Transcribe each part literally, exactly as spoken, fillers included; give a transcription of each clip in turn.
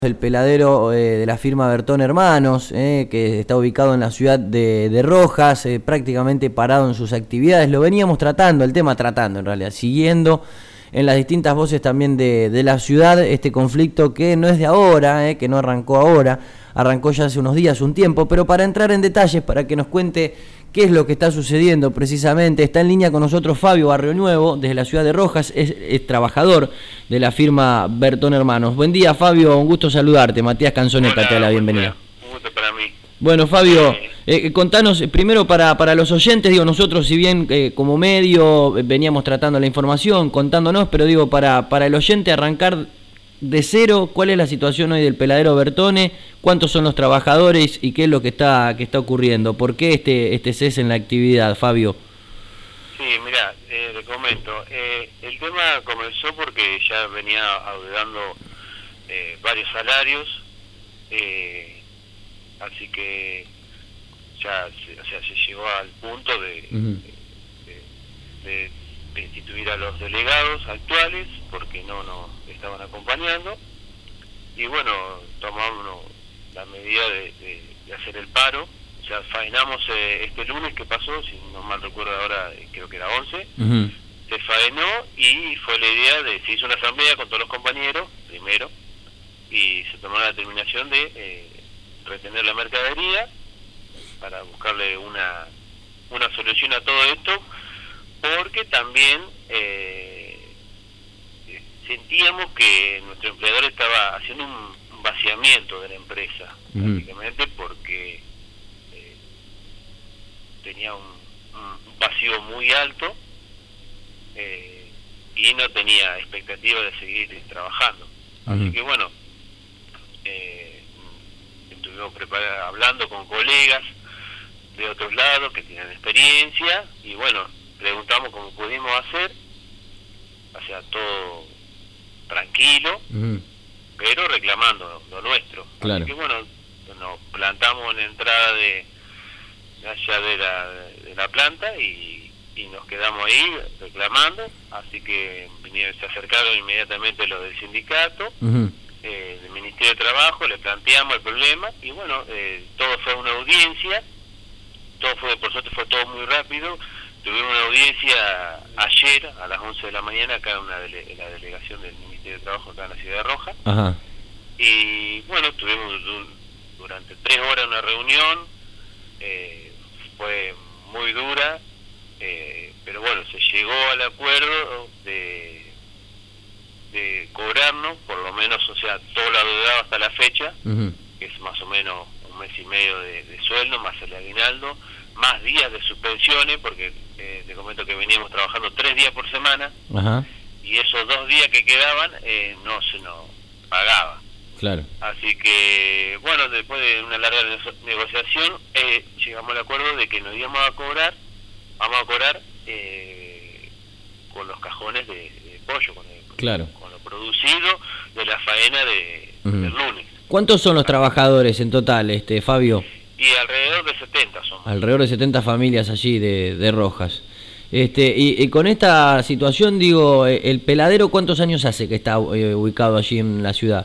El peladero eh, de la firma Bertón Hermanos, eh, que está ubicado en la ciudad de, de Rojas, eh, prácticamente parado en sus actividades. Lo veníamos tratando, el tema tratando en realidad, siguiendo en las distintas voces también de, de la ciudad este conflicto que no es de ahora, eh, que no arrancó ahora, arrancó ya hace unos días, un tiempo, pero para entrar en detalles, para que nos cuente qué es lo que está sucediendo precisamente, está en línea con nosotros Fabio Barrio Nuevo, desde la ciudad de Rojas, es, es trabajador de la firma Bertón Hermanos. Buen día, Fabio, un gusto saludarte. Matías Canzoneta te da la bienvenida. Un gusto para mí. Bueno, Fabio, eh, contanos, primero para, para los oyentes, digo, nosotros si bien eh, como medio eh, veníamos tratando la información, contándonos, pero digo, para, para el oyente arrancar de cero, ¿cuál es la situación hoy del peladero Bertone? ¿Cuántos son los trabajadores y qué es lo que está que está ocurriendo? ¿Por qué este este cese en la actividad, Fabio? Sí, mira, eh, le comento. Eh, el tema comenzó porque ya venía auditando eh, varios salarios, eh, así que ya se, o sea, se llegó al punto de, uh-huh. de, de, de instituir a los delegados actuales, porque no nos estaban acompañando, y bueno, tomamos la medida de, de, de hacer el paro. O sea, faenamos eh, este lunes que pasó, si no mal recuerdo ahora, eh, creo que era once, uh-huh. se faenó y fue la idea de, se hizo una asamblea con todos los compañeros, primero, y se tomó la determinación de eh, retener la mercadería para buscarle una, una solución a todo esto, porque también eh, sentíamos que nuestro empleador estaba haciendo un vaciamiento de la empresa, uh-huh. prácticamente porque eh, tenía un, un vacío muy alto eh, y no tenía expectativa de seguir trabajando. Uh-huh. Así que bueno, eh, estuvimos preparados, hablando con colegas de otros lados que tienen experiencia, y bueno, preguntamos cómo pudimos hacer, o sea, todo tranquilo, uh-huh. pero reclamando lo nuestro. Claro. Así que bueno, nos plantamos en la entrada de allá de la, de la planta y, y nos quedamos ahí reclamando, así que vinieron, se acercaron inmediatamente los del sindicato, uh-huh. eh, del Ministerio de Trabajo, le planteamos el problema y bueno, eh, todo fue una audiencia, todo fue, por suerte fue todo muy rápido. Tuvimos una audiencia ayer a las once de la mañana acá en, una dele, en la delegación del Ministerio de Trabajo acá en la ciudad de Rojas. Ajá. Y bueno, tuvimos durante tres horas una reunión, eh, fue muy dura, eh, pero bueno, se llegó al acuerdo de, de cobrarnos, por lo menos, o sea, todo lo adeudado hasta la fecha, uh-huh. que es más o menos un mes y medio de, de sueldo, más el aguinaldo, más días de suspensiones, porque eh, te comento que veníamos trabajando tres días por semana. Ajá. Y esos dos días que quedaban eh, no se nos pagaba. Claro. Así que, bueno, después de una larga negociación, eh, llegamos al acuerdo de que nos íbamos a cobrar, vamos a cobrar eh, con los cajones de, de pollo, con, el, claro. con lo producido de la faena de, uh-huh. del lunes. ¿Cuántos son los trabajadores en total, este Fabio? Y alrededor de setenta somos. Alrededor de setenta familias allí de, de Rojas. Este, y, y con esta situación, digo, el peladero, ¿cuántos años hace que está eh, ubicado allí en la ciudad?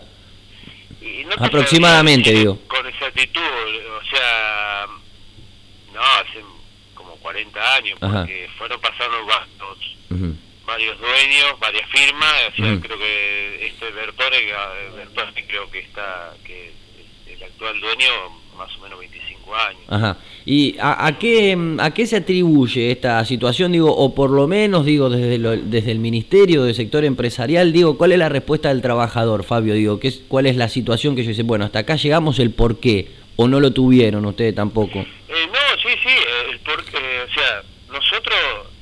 Y no aproximadamente, digo. Con exactitud, o sea, no, hace como cuarenta años, porque Ajá. fueron pasando varios, uh-huh. varios dueños, varias firmas, o sea, uh-huh. creo que este Bertone, Bertone creo que está, que el actual dueño, más o menos veinticinco años. Ajá. ¿Y a, a qué a qué se atribuye esta situación, digo, o por lo menos, digo, desde lo, desde el ministerio, del sector empresarial, digo, cuál es la respuesta del trabajador, Fabio, digo, qué es, cuál es la situación que ellos dicen, bueno, hasta acá llegamos, el por qué, o no lo tuvieron ustedes tampoco? Eh, no, sí, sí, el por qué, o sea, nosotros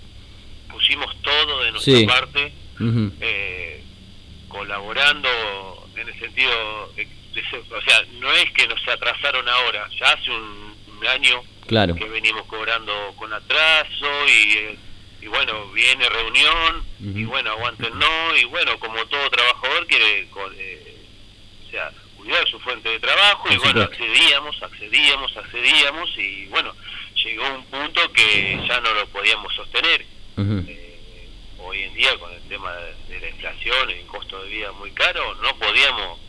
pusimos todo de nuestra sí. parte, uh-huh. eh, colaborando en el sentido... Eh, o sea, no es que nos atrasaron ahora, ya hace un, un año claro. que venimos cobrando con atraso y, y bueno, viene reunión uh-huh. y bueno, aguanten no, y bueno, como todo trabajador quiere eh, o sea, cuidar su fuente de trabajo y bueno, accedíamos, accedíamos, accedíamos y bueno, llegó un punto que ya no lo podíamos sostener. Uh-huh. eh, hoy en día con el tema de, de la inflación y el costo de vida muy caro, no podíamos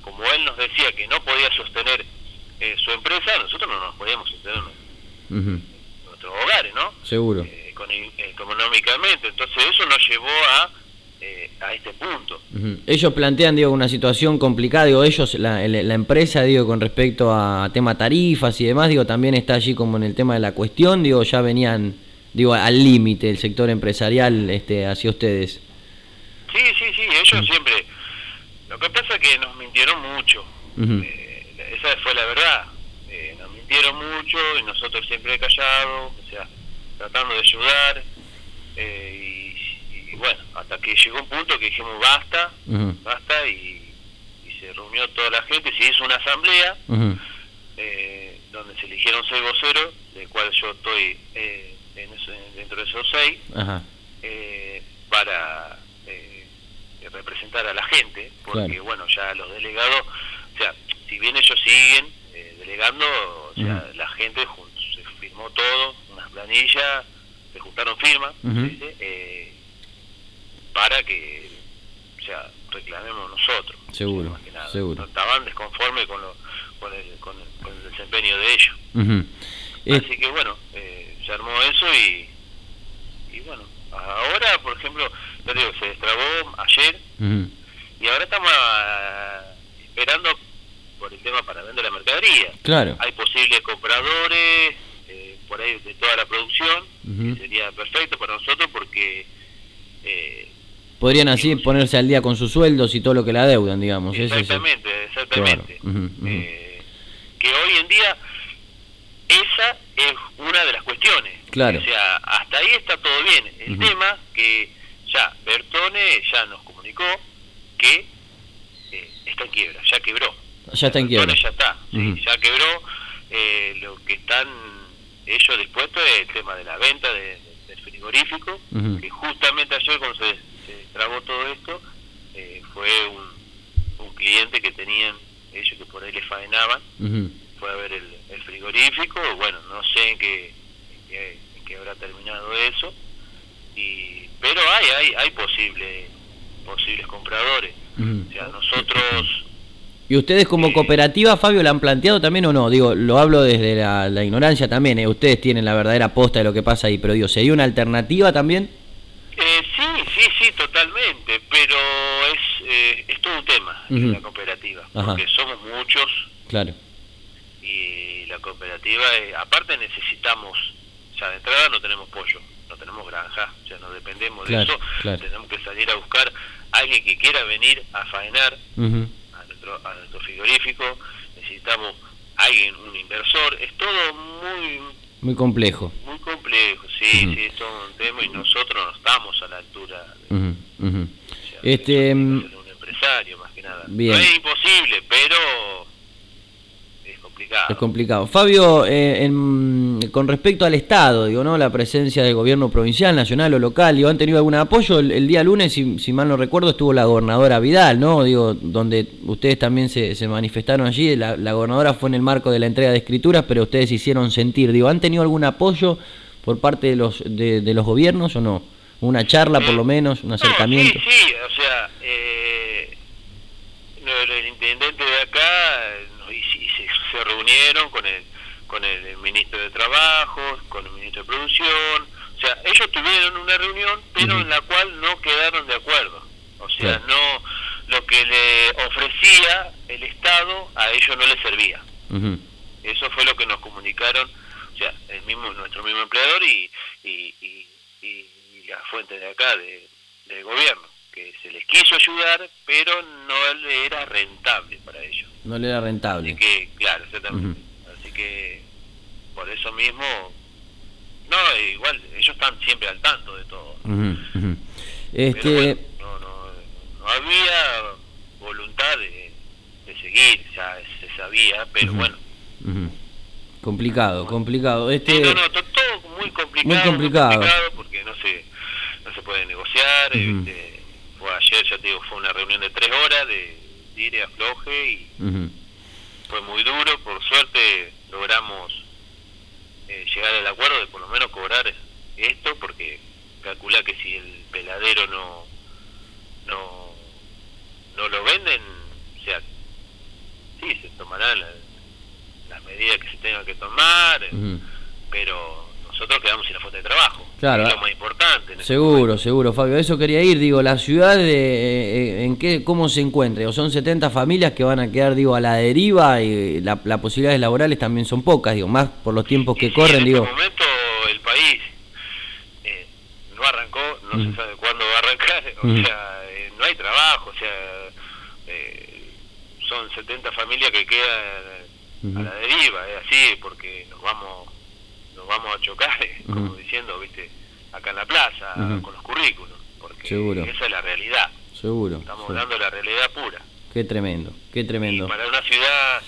como él nos decía que no podía sostener eh, su empresa, nosotros no nos podíamos sostener en uh-huh. nuestros hogares, ¿no? Seguro. Eh, con, económicamente, entonces eso nos llevó a eh, a este punto. Uh-huh. Ellos plantean, digo, una situación complicada, digo, ellos, la, la empresa, digo, con respecto a tema tarifas y demás, digo, también está allí como en el tema de la cuestión, digo, ya venían, digo, al límite el sector empresarial este hacia ustedes. Sí, sí, sí, ellos uh-huh. siempre, lo que pasa es que nos mintieron mucho, uh-huh. eh, esa fue la verdad, eh, nos mintieron mucho y nosotros siempre callados, o sea, tratando de ayudar, eh, y, y bueno, hasta que llegó un punto que dijimos basta, uh-huh. basta, y, y se reunió toda la gente, se hizo una asamblea, uh-huh. eh, donde se eligieron seis voceros, del cual yo estoy eh, en eso, dentro de esos seis, uh-huh. eh, para eh, representar a la gente, porque claro. bueno, ya los delegados, o sea, si bien ellos siguen eh, delegando, o sea, uh-huh. la gente se firmó todo, unas planillas, se juntaron firmas, uh-huh. ¿sí? eh, para que, o sea, reclamemos nosotros. Seguro, más que nada. seguro. No estaban desconformes con, lo, con, el, con, el, con el desempeño de ellos. Uh-huh. Así eh. que bueno, eh, se armó eso y, y bueno, ahora, por ejemplo, yo digo, se destrabó ayer, uh-huh. y ahora estamos a, esperando por el tema para vender la mercadería. Claro. Hay posibles compradores eh, por ahí de toda la producción, uh-huh. que sería perfecto para nosotros porque eh, podrían así digamos, ponerse al día con sus sueldos y todo lo que la adeudan, digamos. Exactamente, es exactamente. Claro. Uh-huh, uh-huh. Eh, que hoy en día esa es una de las cuestiones. Claro. O sea, hasta ahí está todo bien. El uh-huh. tema que ya Bertone ya nos comunicó que eh, está en quiebra, ya quebró. Ya está en quiebra. Ya está, sí, uh-huh. ya quebró. Eh, lo que están ellos dispuestos es el tema de la venta de, de, del frigorífico, uh-huh. que justamente ayer cuando se, se trabó todo esto, eh, fue un, un cliente que tenían ellos que por ahí les faenaban, uh-huh. fue a ver el, el frigorífico, bueno, no sé en qué, en qué, en qué habrá terminado eso, y pero hay hay hay posibles posibles compradores, uh-huh. o sea, nosotros... ¿Y ustedes como cooperativa, Fabio, la han planteado también o no? Digo, lo hablo desde la, la ignorancia también, ¿eh? Ustedes tienen la verdadera posta de lo que pasa ahí, pero digo, ¿sería una alternativa también? Eh, sí, sí, sí, totalmente, pero es eh, es todo un tema, uh-huh. la cooperativa, Ajá. porque somos muchos, claro. y la cooperativa, eh, aparte necesitamos, o sea, de entrada no tenemos pollo, no tenemos granja, o sea, no dependemos claro, de eso, claro. tenemos que salir a buscar a alguien que quiera venir a faenar, uh-huh. a nuestro frigorífico, necesitamos alguien, un inversor, es todo muy muy complejo muy complejo, sí, uh-huh. sí, es todo un tema y nosotros no estamos a la altura de, uh-huh. Uh-huh. O sea, este un empresario más que nada, bien. No es imposible, pero es complicado. Es complicado. Fabio, eh, en, con respecto al Estado, digo, ¿no? La presencia del gobierno provincial, nacional o local, digo, ¿han tenido algún apoyo? El, el día lunes, si, si mal no recuerdo, estuvo la gobernadora Vidal, ¿no? Digo, donde ustedes también se, se manifestaron allí. La, la gobernadora fue en el marco de la entrega de escrituras, pero ustedes se hicieron sentir. Digo, ¿han tenido algún apoyo por parte de los de, de los gobiernos o no? Una charla, por lo menos, un acercamiento. No, sí, sí, o sea, eh, el intendente de acá y, y se, se reunieron con el con el ministro de Trabajo, con el ministro de Producción, o sea, ellos tuvieron una reunión, pero uh-huh. en la cual no quedaron de acuerdo, o sea, claro. no, lo que le ofrecía el Estado a ellos no les servía, uh-huh. eso fue lo que nos comunicaron, o sea, el mismo nuestro mismo empleador y y, y, y, y la fuente de acá de, del gobierno, que se les quiso ayudar, pero no le era rentable para ellos. No le era rentable. Así que, claro, exactamente. Uh-huh. Así que, por eso mismo, no, igual, ellos están siempre al tanto de todo. Uh-huh. Uh-huh. Este... Pero bueno, no, no, no había voluntad de, de seguir, ya se sabía, pero uh-huh. bueno. Uh-huh. Complicado, bueno. complicado. Este... Sí, no, no, todo, todo muy complicado. Muy complicado. Muy complicado porque no se, no se puede negociar, uh-huh. este, fue ayer, ya te digo, fue una reunión de tres horas de tire, afloje y uh-huh. fue muy duro. Por suerte logramos eh, llegar al acuerdo de por lo menos cobrar esto, porque calcula que si el peladero no no no lo venden, o sea, tomarán la, las medidas que se tengan que tomar, Uh-huh. pero nosotros quedamos sin la fuente de trabajo. Claro. Es lo más importante. En Seguro, este seguro, Fabio. Eso quería ir, digo, la ciudad, de, en qué, cómo se encuentra. O son setenta familias que van a quedar, digo, a la deriva y la, las posibilidades laborales también son pocas, digo, más por los tiempos que y corren, en digo. este momento el país eh, no arrancó, no Uh-huh. se sabe cuándo va a arrancar, o Uh-huh. sea, eh, no hay trabajo, o sea, eh, son setenta familias que quedan Uh-huh. a la deriva, es así, porque nos vamos nos vamos a chocar, Uh-huh. como diciendo, viste, acá en la plaza, Uh-huh. con los currículos, porque Seguro. esa es la realidad, Seguro. estamos Sí. hablando de la realidad pura. Qué tremendo, qué tremendo. Y para una ciudad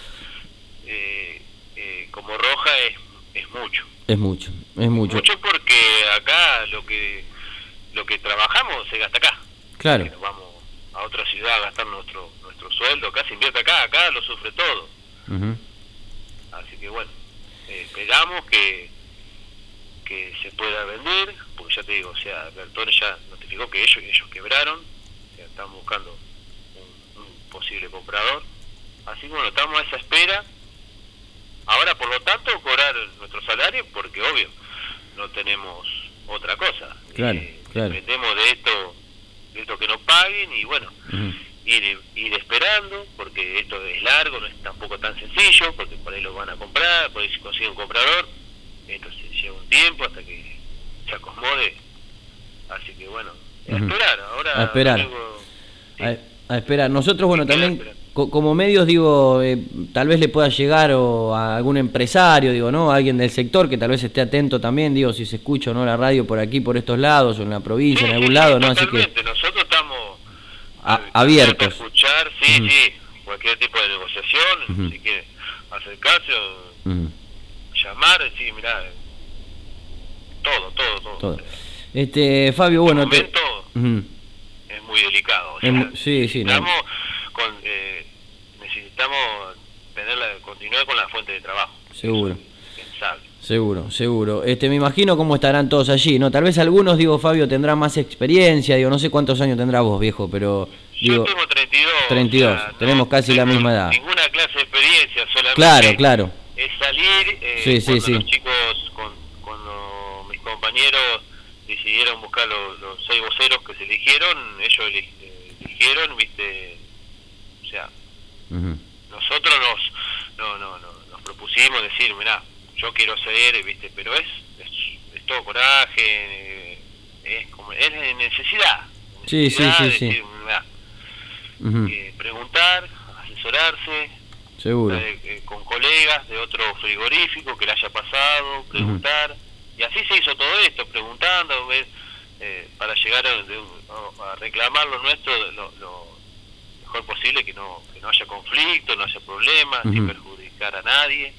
eh, eh, como Roja es, es mucho. Es mucho, es mucho. Mucho porque acá lo que lo que trabajamos se gasta acá. Claro. Que nos vamos a otra ciudad a gastar nuestro nuestro sueldo, acá se invierte acá, acá lo sufre todo. Uh-huh. Así que bueno, eh, esperamos que que se pueda vender, porque ya te digo, o sea, Bertone ya notificó que ellos ellos quebraron, o sea, están buscando un, un posible comprador. Así que bueno, estamos a esa espera. Ahora, por lo tanto, cobrar nuestro salario, porque obvio, no tenemos otra cosa. Claro, eh, claro. Dependemos de esto, de esto que nos paguen y bueno, Uh-huh. ir, ir esperando, porque esto es largo, no es tampoco tan sencillo, porque por ahí lo van a comprar, por ahí se consigue un comprador, esto se lleva un tiempo hasta que se acomode. Así que bueno, a Uh-huh. esperar, ahora... A esperar. luego, sí. A, a esperar. Nosotros, bueno, Sí, queda también esperar. co- como medios, digo, eh, tal vez le pueda llegar o a algún empresario, digo, ¿no? Alguien del sector que tal vez esté atento también, digo, si se escucha o no la radio por aquí, por estos lados, o en la provincia, Sí, en algún sí, lado, sí, ¿no? Así que totalmente. Nosotros estamos a- eh, abiertos. a escuchar, sí, Ujú. sí, cualquier tipo de negociación, Ujú. si quiere acercarse o Uh-huh. llamar, decir, mirá, todo, todo, todo. Todo. Este, Fabio, bueno, En te... este momento Ujú. es muy delicado. O Es sea, mu- sí, sí, no. necesitamos, con, eh, necesitamos tener la, continuar con la fuente de trabajo. Seguro. Eso es indispensable. Seguro, seguro. Este, me imagino cómo estarán todos allí, ¿no? Tal vez algunos, digo, Fabio, tendrán más experiencia, digo, no sé cuántos años tendrás vos, viejo, pero digo, Yo tengo treinta y dos. treinta y dos, o sea, no tenemos casi la tengo misma edad. Ninguna clase de experiencia, solamente Claro, claro. es salir. Eh, Sí, sí, cuando sí. los chicos, con, cuando mis compañeros decidieron buscar los, los seis voceros que se eligieron, ellos eli- eh, eligieron, viste, o sea, Ujú. nosotros nos no, no, no, nos propusimos decir, mirá, yo quiero ser, viste, pero es, es, es todo coraje, eh, es como es de necesidad. Sí, sí, necesidad sí, de sí. decir, mirá, Ujú. eh, preguntar, asesorarse, Seguro. eh, eh, con colegas de otro frigorífico que le haya pasado, preguntar, y así se hizo todo esto, preguntando, ver, eh, para llegar a, de un- a reclamar lo nuestro lo, lo mejor posible, que no, que no haya conflicto, no haya problemas, Ujú. sin perjudicar a nadie.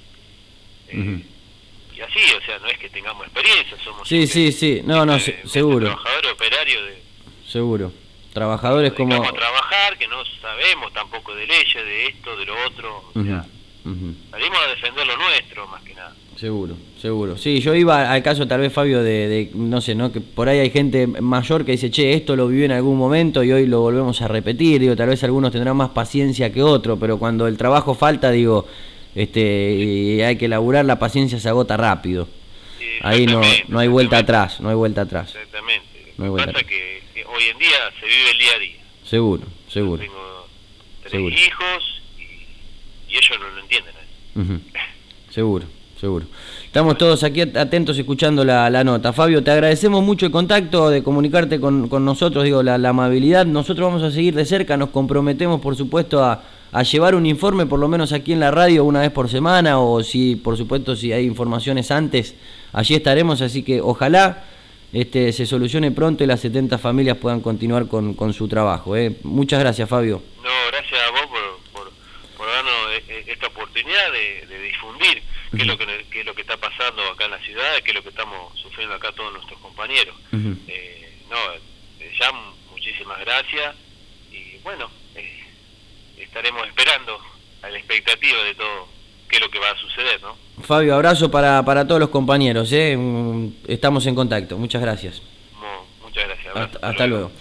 Eh, Ujú. Y así, o sea, no es que tengamos experiencia, somos Sí, sí, sí, no, no, eh, se- eh, seguro, trabajadores operarios de seguro. Trabajadores como... dedicamos a trabajar, que no sabemos tampoco de leyes, de esto, de lo otro, o Ujú, sea, ujú. salimos a defender lo nuestro más que nada. Seguro, seguro. Sí, yo iba al caso tal vez, Fabio, de, de, no sé, ¿no? Que por ahí hay gente mayor que dice, che, esto lo viví en algún momento y hoy lo volvemos a repetir. Digo, tal vez algunos tendrán más paciencia que otros, pero cuando el trabajo falta, digo, este, y hay que laburar, la paciencia se agota rápido. Sí, Ahí no, exactamente, no hay vuelta exactamente, atrás, no hay vuelta atrás. Exactamente. No hay Lo que vuelta pasa es que, que hoy en día se vive el día a día. Seguro, seguro. Tengo tres Seguro. hijos y, y ellos no lo entienden. ¿eh? Ujú. Seguro, seguro. Estamos todos aquí atentos escuchando la, la nota. Fabio, te agradecemos mucho el contacto, de comunicarte con, con nosotros, digo, la, la amabilidad. Nosotros vamos a seguir de cerca, nos comprometemos, por supuesto, a, a llevar un informe, por lo menos aquí en la radio, una vez por semana, o si, por supuesto, si hay informaciones antes, allí estaremos, así que ojalá este, se solucione pronto y las setenta familias puedan continuar con, con su trabajo. ¿eh? Muchas gracias, Fabio. No, gracias a vos por, por, por darnos eh, esta oportunidad de, de difundir qué es lo que qué es lo que está pasando acá en la ciudad, qué es lo que estamos sufriendo acá todos nuestros compañeros. Uh-huh. eh, no, eh, ya muchísimas gracias y bueno, eh, estaremos esperando a la expectativa de todo qué es lo que va a suceder, ¿no? Fabio, abrazo para, para todos los compañeros. ¿eh? Estamos en contacto. Muchas gracias. Mo- muchas gracias. Abrazo. Hasta, hasta luego.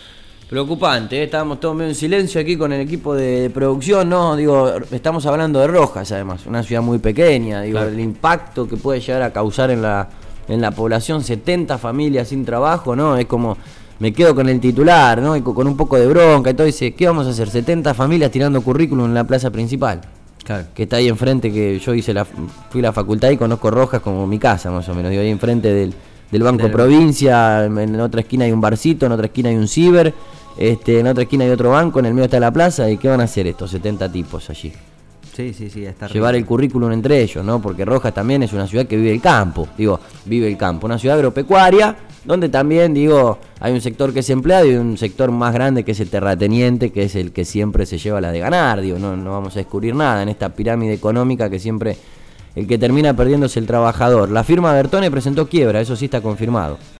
Preocupante, ¿eh? Estábamos todos medio en silencio aquí con el equipo de, de producción, ¿no? Digo, estamos hablando de Rojas, además, una ciudad muy pequeña, digo, claro. El impacto que puede llegar a causar en la, en la población, setenta familias sin trabajo, ¿no? Es como, me quedo con el titular, ¿no? Y con un poco de bronca y todo, dice, ¿qué vamos a hacer? setenta familias tirando currículum en la plaza principal. Claro. Que está ahí enfrente, que yo hice la, fui a la facultad y conozco Rojas como mi casa, más o menos, digo, ahí enfrente del, del Banco del... Provincia, en otra esquina hay un barcito, en otra esquina hay un ciber. Este, en otra esquina hay otro banco, en el medio está la plaza. ¿Y qué van a hacer estos setenta tipos allí? Sí, sí, sí, está llevar rico. El currículum entre ellos, ¿no? Porque Rojas también es una ciudad que vive el campo. Digo, vive el campo. Una ciudad agropecuaria, donde también, digo, hay un sector que es empleado y un sector más grande que es el terrateniente, que es el que siempre se lleva la de ganar. Digo, no, no vamos a descubrir nada en esta pirámide económica que siempre el que termina perdiendo es el trabajador. La firma Bertone presentó quiebra, eso sí está confirmado.